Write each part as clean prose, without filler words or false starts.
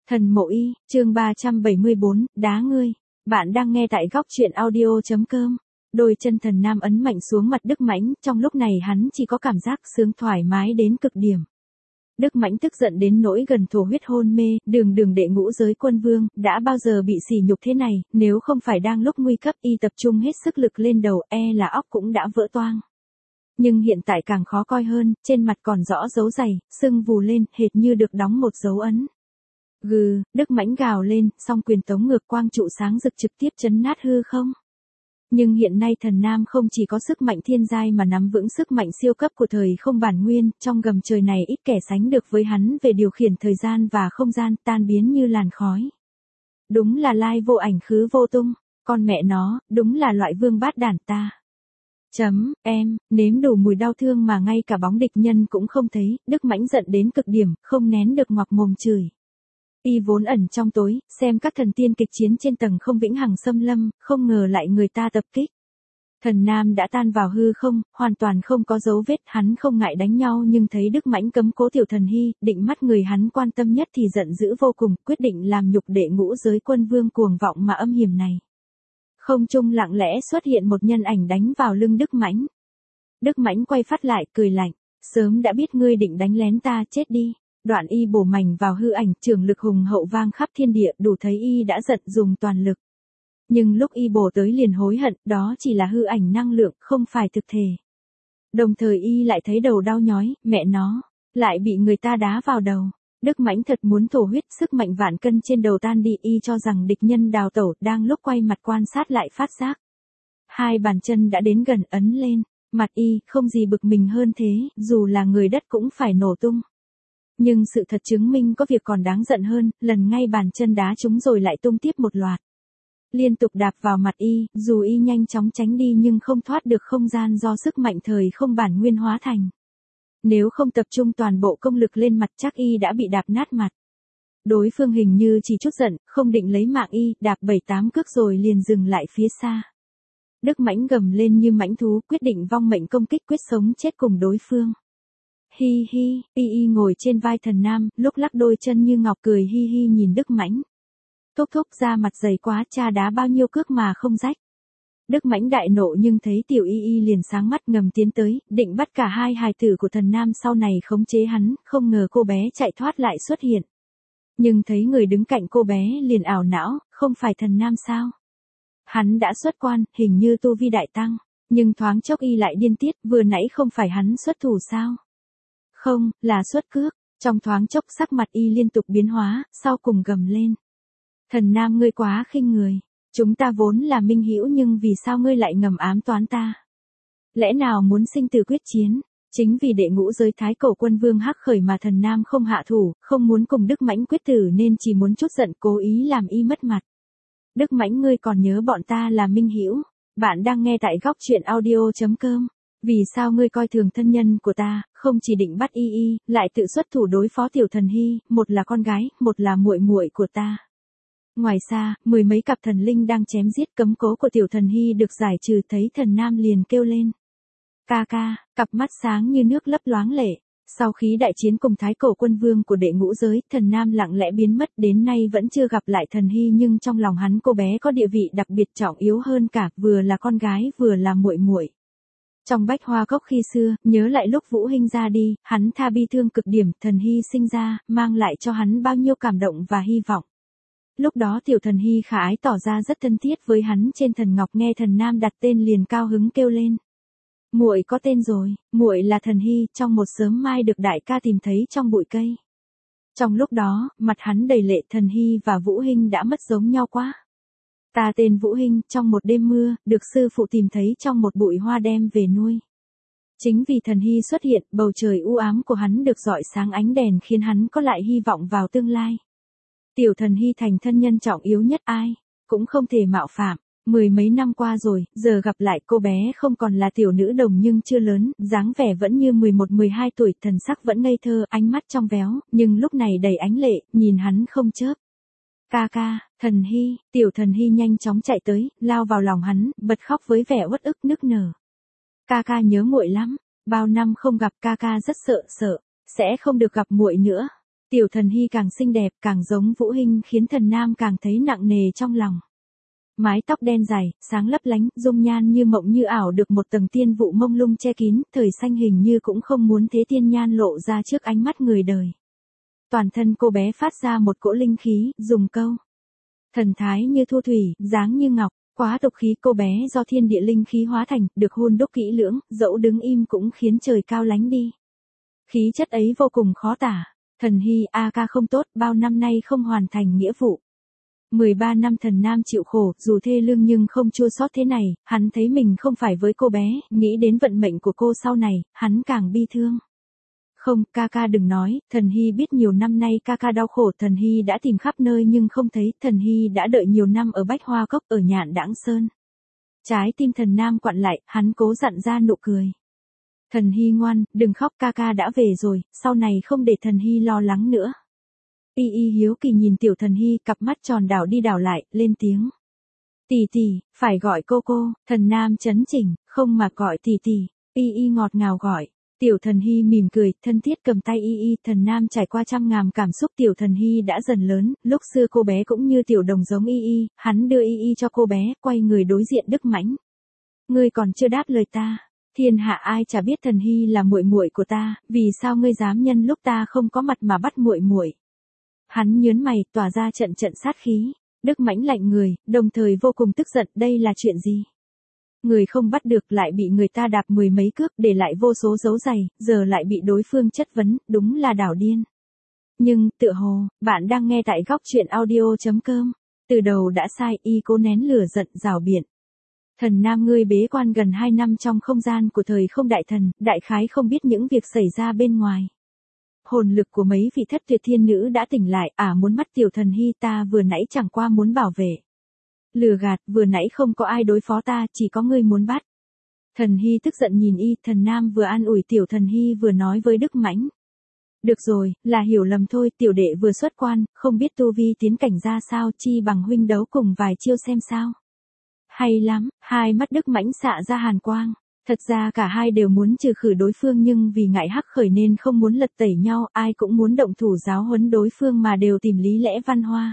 Thần Mộ Y, chương 374, đá ngươi. Bạn đang nghe tại góc truyện audio.com. Đôi chân thần nam ấn mạnh xuống mặt Đức Mãnh, trong lúc này hắn chỉ có cảm giác sướng thoải mái đến cực điểm. Đức Mãnh tức giận đến nỗi gần thổ huyết hôn mê, đường đệ ngũ giới quân vương, đã bao giờ bị sỉ nhục thế này, nếu không phải đang lúc nguy cấp y tập trung hết sức lực lên đầu là óc cũng đã vỡ toang. Nhưng hiện tại càng khó coi hơn, trên mặt còn rõ dấu dày, sưng vù lên, hệt như được đóng một dấu ấn. Gừ, Đức Mãnh gào lên, song quyền tống ngược quang trụ sáng rực trực tiếp chấn nát hư không. Nhưng hiện nay thần nam không chỉ có sức mạnh thiên giai mà nắm vững sức mạnh siêu cấp của thời không bản nguyên, trong gầm trời này ít kẻ sánh được với hắn về điều khiển thời gian và không gian tan biến như làn khói. Đúng là lai vô ảnh khứ vô tung, con mẹ nó, đúng là loại vương bát đản ta. Nếm đủ mùi đau thương mà ngay cả bóng địch nhân cũng không thấy, Đức Mãnh giận đến cực điểm, không nén được ngoạc mồm chửi. Y vốn ẩn trong tối, xem các thần tiên kịch chiến trên tầng không vĩnh hằng xâm lâm, không ngờ lại người ta tập kích. Thần nam đã tan vào hư không, hoàn toàn không có dấu vết, hắn không ngại đánh nhau nhưng thấy Đức Mãnh cấm cố tiểu thần hy, định mắt người hắn quan tâm nhất thì giận dữ vô cùng, quyết định làm nhục đệ ngũ giới quân vương cuồng vọng mà âm hiểm này. Không trung lặng lẽ xuất hiện một nhân ảnh đánh vào lưng Đức Mãnh. Đức Mãnh quay phát lại, cười lạnh, sớm đã biết ngươi định đánh lén ta, chết đi. Đoạn y bổ mảnh vào hư ảnh, trường lực hùng hậu vang khắp thiên địa, đủ thấy y đã giận dùng toàn lực. Nhưng lúc y bổ tới liền hối hận, đó chỉ là hư ảnh năng lượng, không phải thực thể. Đồng thời y lại thấy đầu đau nhói, mẹ nó, lại bị người ta đá vào đầu. Đức Mãnh thật muốn thổ huyết, sức mạnh vạn cân trên đầu tan đi, y cho rằng địch nhân đào tẩu, đang lúc quay mặt quan sát lại phát giác. Hai bàn chân đã đến gần ấn lên, mặt y, không gì bực mình hơn thế, dù là người đất cũng phải nổ tung. Nhưng sự thật chứng minh có việc còn đáng giận hơn, lần ngay bàn chân đá chúng rồi lại tung tiếp một loạt. Liên tục đạp vào mặt y, dù y nhanh chóng tránh đi nhưng không thoát được không gian do sức mạnh thời không bản nguyên hóa thành. Nếu không tập trung toàn bộ công lực lên mặt chắc y đã bị đạp nát mặt. Đối phương hình như chỉ chút giận, không định lấy mạng y, đạp 7-8 cước rồi liền dừng lại phía xa. Đức Mãnh gầm lên như mãnh thú, quyết định vong mệnh công kích, quyết sống chết cùng đối phương. Hi hi, y ngồi trên vai thần nam, lúc lắc đôi chân như ngọc, cười hi hi nhìn Đức Mãnh. Thúc ra mặt dày quá, cha đá bao nhiêu cước mà không rách. Đức Mãnh đại nộ nhưng thấy tiểu y liền sáng mắt ngầm tiến tới, định bắt cả hai hài tử của thần nam sau này khống chế hắn, không ngờ cô bé chạy thoát lại xuất hiện. Nhưng thấy người đứng cạnh cô bé liền ảo não, không phải thần nam sao? Hắn đã xuất quan, hình như tu vi đại tăng, nhưng thoáng chốc y lại điên tiết, vừa nãy không phải hắn xuất thủ sao? Không, là xuất cước, trong thoáng chốc sắc mặt y liên tục biến hóa, sau cùng gầm lên. Thần nam ngươi quá khinh người, chúng ta vốn là minh hữu nhưng vì sao ngươi lại ngầm ám toán ta? Lẽ nào muốn sinh tử quyết chiến? Chính vì đệ ngũ giới thái cổ quân vương hắc khởi mà thần nam không hạ thủ, không muốn cùng Đức Mãnh quyết tử nên chỉ muốn chút giận cố ý làm y mất mặt. Đức Mãnh ngươi còn nhớ bọn ta là minh hữu? Bạn đang nghe tại góc truyện audio.com. Vì sao ngươi coi thường thân nhân của ta, không chỉ định bắt y, lại tự xuất thủ đối phó tiểu thần hy, một là con gái, một là muội muội của ta. Ngoài xa, 10 mấy cặp thần linh đang chém giết, cấm cố của tiểu thần hy được giải trừ, thấy thần nam liền kêu lên. Ca ca, cặp mắt sáng như nước lấp loáng lệ. Sau khi đại chiến cùng thái cổ quân vương của đệ ngũ giới, thần nam lặng lẽ biến mất, đến nay vẫn chưa gặp lại thần hy, nhưng trong lòng hắn cô bé có địa vị đặc biệt trọng yếu hơn cả, vừa là con gái vừa là muội muội. Trong bách hoa cốc khi xưa, nhớ lại lúc Vũ Hinh ra đi, hắn tha bi thương cực điểm, thần hy sinh ra, mang lại cho hắn bao nhiêu cảm động và hy vọng. Lúc đó tiểu thần hy khả ái tỏ ra rất thân thiết với hắn trên thần ngọc, nghe thần nam đặt tên liền cao hứng kêu lên. Muội có tên rồi, muội là thần hy, trong một sớm mai được đại ca tìm thấy trong bụi cây. Trong lúc đó, mặt hắn đầy lệ, thần hy và Vũ Hinh đã mất giống nhau quá. Ta tên Vũ Hinh, trong một đêm mưa, được sư phụ tìm thấy trong một bụi hoa đem về nuôi. Chính vì thần hy xuất hiện, bầu trời u ám của hắn được rọi sáng ánh đèn khiến hắn có lại hy vọng vào tương lai. Tiểu thần hy thành thân nhân trọng yếu nhất, ai cũng không thể mạo phạm. 10 mấy năm qua rồi, giờ gặp lại cô bé không còn là tiểu nữ đồng nhưng chưa lớn, dáng vẻ vẫn như 11-12 tuổi, thần sắc vẫn ngây thơ, ánh mắt trong véo, nhưng lúc này đầy ánh lệ, nhìn hắn không chớp. Ca ca, thần hy, tiểu thần hy nhanh chóng chạy tới, lao vào lòng hắn, bật khóc với vẻ uất ức nức nở. Ca ca nhớ muội lắm, bao năm không gặp, ca ca rất sợ, sẽ không được gặp muội nữa. Tiểu Thần Hy càng xinh đẹp, càng giống Vũ Hinh khiến Thần Nam càng thấy nặng nề trong lòng. Mái tóc đen dài, sáng lấp lánh, dung nhan như mộng như ảo được một tầng tiên vụ mông lung che kín, thời xanh hình như cũng không muốn thế tiên nhan lộ ra trước ánh mắt người đời. Toàn thân cô bé phát ra một cỗ linh khí, dùng câu. Thần thái như thu thủy, dáng như ngọc, quá độc khí cô bé do thiên địa linh khí hóa thành, được hun đúc kỹ lưỡng, dẫu đứng im cũng khiến trời cao lánh đi. Khí chất ấy vô cùng khó tả. Thần Hy a ca không tốt, bao năm nay không hoàn thành nghĩa vụ. 13 năm Thần Nam chịu khổ, dù thê lương nhưng không chua xót thế này, hắn thấy mình không phải với cô bé, nghĩ đến vận mệnh của cô sau này, hắn càng bi thương. Không, ca ca đừng nói, Thần Hy biết nhiều năm nay ca ca đau khổ, Thần Hy đã tìm khắp nơi nhưng không thấy, Thần Hy đã đợi nhiều năm ở Bách Hoa Cốc ở Nhạn Đãng Sơn. Trái tim Thần Nam quặn lại, hắn cố dặn ra nụ cười. Thần Hy ngoan, đừng khóc, ca ca đã về rồi, sau này không để Thần Hy lo lắng nữa. Y Y hiếu kỳ nhìn Tiểu Thần Hy, cặp mắt tròn đảo đi đảo lại, lên tiếng. Tỷ tỷ, phải gọi cô, Thần Nam chấn chỉnh, không mà gọi tỷ tỷ. Y Y ngọt ngào gọi. Tiểu Thần Hy mỉm cười, thân thiết cầm tay Y Y, Thần Nam trải qua trăm ngàn cảm xúc, Tiểu Thần Hy đã dần lớn, lúc xưa cô bé cũng như tiểu đồng giống Y Y, hắn đưa Y Y cho cô bé, quay người đối diện Đức Mãnh. Ngươi còn chưa đáp lời ta. Thiên hạ ai chả biết Thần Hy là muội muội của ta, vì sao ngươi dám nhân lúc ta không có mặt mà bắt muội muội? Hắn nhớn mày, tỏa ra trận trận sát khí. Đức Mãnh lạnh người, đồng thời vô cùng tức giận, đây là chuyện gì? Người không bắt được lại bị người ta đạp mười mấy cước, để lại vô số dấu giày, giờ lại bị đối phương chất vấn, đúng là đảo điên. Nhưng, tựa hồ, bạn đang nghe tại góc truyện audio.com. Từ đầu đã sai, y cố nén lửa giận rào biện. Thần Nam ngươi bế quan gần 2 năm trong không gian của thời không đại thần, đại khái không biết những việc xảy ra bên ngoài. Hồn lực của mấy vị thất tuyệt thiên nữ đã tỉnh lại, muốn mắt Tiểu Thần Hy ta vừa nãy chẳng qua muốn bảo vệ. Lừa gạt, vừa nãy không có ai đối phó ta, chỉ có ngươi muốn bắt. Thần Hy tức giận nhìn y, Thần Nam vừa an ủi Tiểu Thần Hy vừa nói với Đức Mãnh. Được rồi, là hiểu lầm thôi, tiểu đệ vừa xuất quan, không biết tu vi tiến cảnh ra sao, chi bằng huynh đấu cùng vài chiêu xem sao. Hay lắm, hai mắt Đức Mãnh xạ ra hàn quang. Thật ra cả hai đều muốn trừ khử đối phương nhưng vì ngại hắc khởi nên không muốn lật tẩy nhau, ai cũng muốn động thủ giáo huấn đối phương mà đều tìm lý lẽ văn hoa.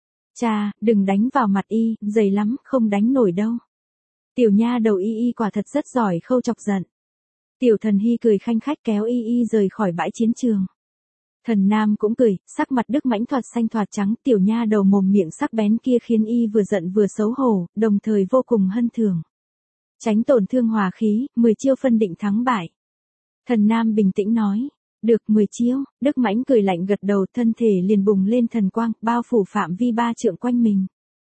Chà, đừng đánh vào mặt y, dày lắm, không đánh nổi đâu. Tiểu nha đầu Y Y quả thật rất giỏi khâu chọc giận. Tiểu Thần Hy cười khanh khách kéo Y Y rời khỏi bãi chiến trường. Thần Nam cũng cười, sắc mặt Đức Mãnh thoạt xanh thoạt trắng, tiểu nha đầu mồm miệng sắc bén kia khiến y vừa giận vừa xấu hổ, đồng thời vô cùng hân thường. Tránh tổn thương hòa khí, 10 chiêu phân định thắng bại. Thần Nam bình tĩnh nói, được 10 chiêu, Đức Mãnh cười lạnh gật đầu, thân thể liền bùng lên thần quang, bao phủ phạm vi 3 trượng quanh mình.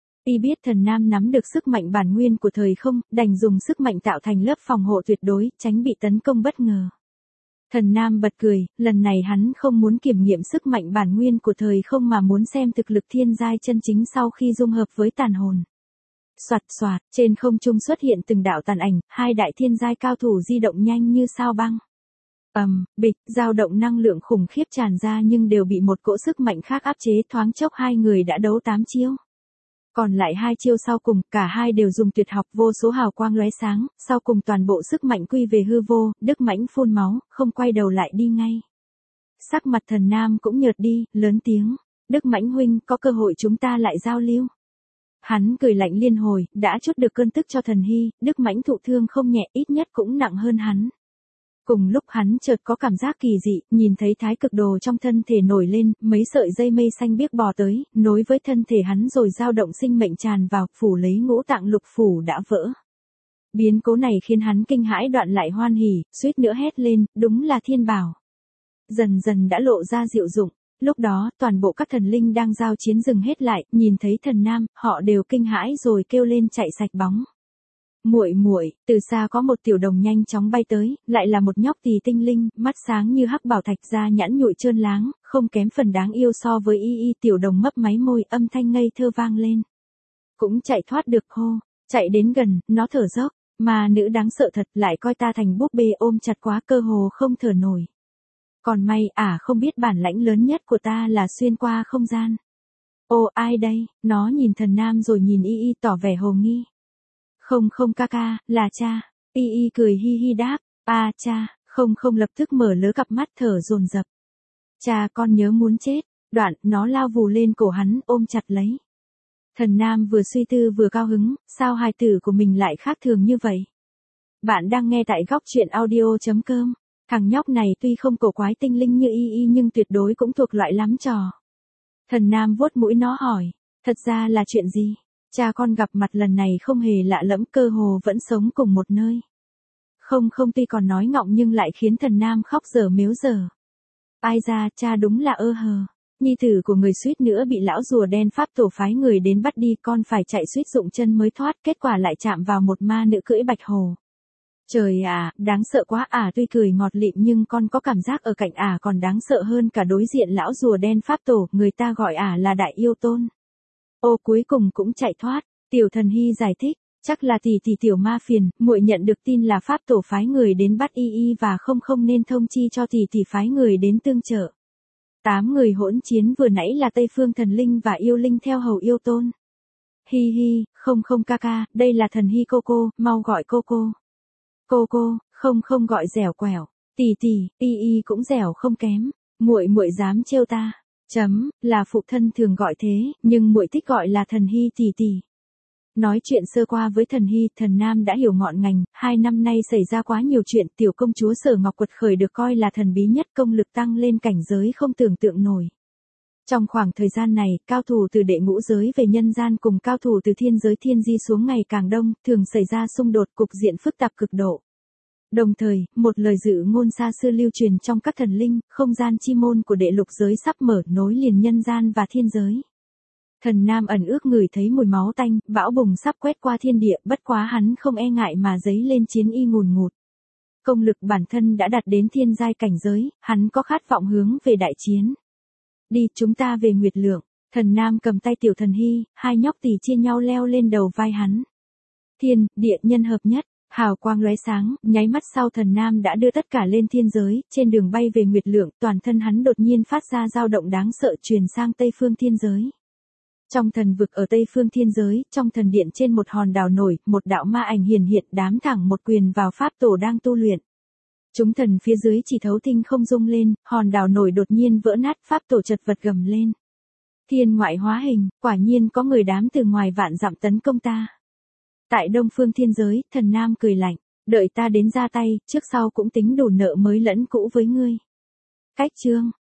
Y biết Thần Nam nắm được sức mạnh bản nguyên của thời không, đành dùng sức mạnh tạo thành lớp phòng hộ tuyệt đối, tránh bị tấn công bất ngờ. Thần Nam bật cười, lần này hắn không muốn kiểm nghiệm sức mạnh bản nguyên của thời không mà muốn xem thực lực thiên giai chân chính sau khi dung hợp với tàn hồn. Soạt soạt, trên không trung xuất hiện từng đạo tàn ảnh, hai đại thiên giai cao thủ di động nhanh như sao băng. Bịch, dao động năng lượng khủng khiếp tràn ra nhưng đều bị một cỗ sức mạnh khác áp chế, thoáng chốc hai người đã đấu 8 chiêu. Còn lại 2 chiêu sau cùng, cả hai đều dùng tuyệt học, vô số hào quang lóe sáng, sau cùng toàn bộ sức mạnh quy về hư vô, Đức Mãnh phun máu, không quay đầu lại đi ngay. Sắc mặt Thần Nam cũng nhợt đi, lớn tiếng, Đức Mãnh huynh, có cơ hội chúng ta lại giao lưu. Hắn cười lạnh liên hồi, đã chút được cơn tức cho Thần Hy, Đức Mãnh thụ thương không nhẹ, ít nhất cũng nặng hơn hắn. Cùng lúc hắn chợt có cảm giác kỳ dị, nhìn thấy thái cực đồ trong thân thể nổi lên, mấy sợi dây mây xanh biếc bò tới, nối với thân thể hắn rồi dao động sinh mệnh tràn vào, phủ lấy ngũ tạng lục phủ đã vỡ. Biến cố này khiến hắn kinh hãi đoạn lại hoan hỉ, suýt nữa hét lên, đúng là thiên bảo. Dần dần đã lộ ra diệu dụng, lúc đó toàn bộ các thần linh đang giao chiến dừng hết lại, nhìn thấy Thần Nam, họ đều kinh hãi rồi kêu lên chạy sạch bóng. Muội muội, từ xa có một tiểu đồng nhanh chóng bay tới, lại là một nhóc tỳ tinh linh, mắt sáng như hắc bảo thạch, da nhẵn nhụi trơn láng, không kém phần đáng yêu so với Y Y. Tiểu đồng mấp máy môi, âm thanh ngây thơ vang lên. Cũng chạy thoát được hô, chạy đến gần, nó thở dốc, mà nữ đáng sợ thật, lại coi ta thành búp bê ôm chặt quá, cơ hồ không thở nổi. Còn may, không biết bản lãnh lớn nhất của ta là xuyên qua không gian. Ô, ai đây? Nó nhìn Thần Nam rồi nhìn Y Y tỏ vẻ hồ nghi. Không ca ca, là cha. Y Y cười hi hi đáp, cha, không lập tức mở lớ cặp mắt thở dồn dập. Cha con nhớ muốn chết, đoạn, nó lao vù lên cổ hắn, ôm chặt lấy. Thần Nam vừa suy tư vừa cao hứng, sao hài tử của mình lại khác thường như vậy? Bạn đang nghe tại góc truyện audio.com. Thằng nhóc này tuy không cổ quái tinh linh như y nhưng tuyệt đối cũng thuộc loại lắm trò. Thần Nam vuốt mũi nó hỏi, thật ra là chuyện gì? Cha con gặp mặt lần này không hề lạ lẫm, cơ hồ vẫn sống cùng một nơi. Không tuy còn nói ngọng nhưng lại khiến thần Nam khóc dở mếu dở. Ai ra, cha đúng là ơ hờ. Nhi tử của người suýt nữa bị lão rùa đen Pháp tổ phái người đến bắt đi, con phải chạy suýt rụng chân mới thoát, kết quả lại chạm vào một ma nữ cưỡi bạch hồ. Trời ạ, đáng sợ quá. Tuy cười ngọt lịm nhưng con có cảm giác ở cạnh còn đáng sợ hơn cả đối diện lão rùa đen Pháp tổ, người ta gọi là đại yêu tôn. Ô, cuối cùng cũng chạy thoát. Tiểu Thần Hy giải thích, chắc là tỷ tiểu ma phiền, muội nhận được tin là Pháp tổ phái người đến bắt y và không nên thông chi cho tỷ phái người đến tương trợ. 8 người hỗn chiến vừa nãy là Tây Phương thần linh và yêu linh theo hầu yêu tôn. Hi hi, không ca, đây là Thần Hy cô, mau gọi cô. Cô, không gọi dẻo quẻo. Tỷ, y cũng dẻo không kém. Muội dám trêu ta. Là phụ thân thường gọi thế, nhưng muội thích gọi là Thần Hy tỷ. Nói chuyện sơ qua với Thần Hy, Thần Nam đã hiểu ngọn ngành, 2 năm nay xảy ra quá nhiều chuyện, tiểu công chúa Sở Ngọc Quật Khởi được coi là thần bí nhất, công lực tăng lên cảnh giới không tưởng tượng nổi. Trong khoảng thời gian này, cao thủ từ đệ ngũ giới về nhân gian cùng cao thủ từ thiên giới thiên di xuống ngày càng đông, thường xảy ra xung đột, cục diện phức tạp cực độ. Đồng thời, một lời dự ngôn xa xưa lưu truyền trong các thần linh, không gian chi môn của đệ lục giới sắp mở, nối liền nhân gian và thiên giới. Thần Nam ẩn ước ngửi thấy mùi máu tanh, bão bùng sắp quét qua thiên địa, bất quá hắn không e ngại mà giấy lên chiến y ngùn ngụt. Công lực bản thân đã đạt đến thiên giai cảnh giới, hắn có khát vọng hướng về đại chiến. Đi, chúng ta về Nguyệt Lượng. Thần Nam cầm tay Tiểu Thần Hy, hai nhóc tỳ chia nhau leo lên đầu vai hắn. Thiên, địa, nhân hợp nhất, hào quang lóe sáng, nháy mắt sau Thần Nam đã đưa tất cả lên thiên giới, trên đường bay về Nguyệt Lượng, toàn thân hắn đột nhiên phát ra dao động đáng sợ truyền sang Tây Phương thiên giới. Trong thần vực ở Tây Phương thiên giới, trong thần điện trên một hòn đảo nổi, một đạo ma ảnh hiển hiện đám thẳng một quyền vào Pháp tổ đang tu luyện. Chúng thần phía dưới chỉ thấu thinh không rung lên, hòn đảo nổi đột nhiên vỡ nát, Pháp tổ chật vật gầm lên. Thiên ngoại hóa hình, quả nhiên có người đám từ ngoài vạn dặm tấn công ta. Tại Đông Phương thiên giới, Thần Nam cười lạnh, đợi ta đến ra tay, trước sau cũng tính đủ nợ mới lẫn cũ với ngươi. Cách chương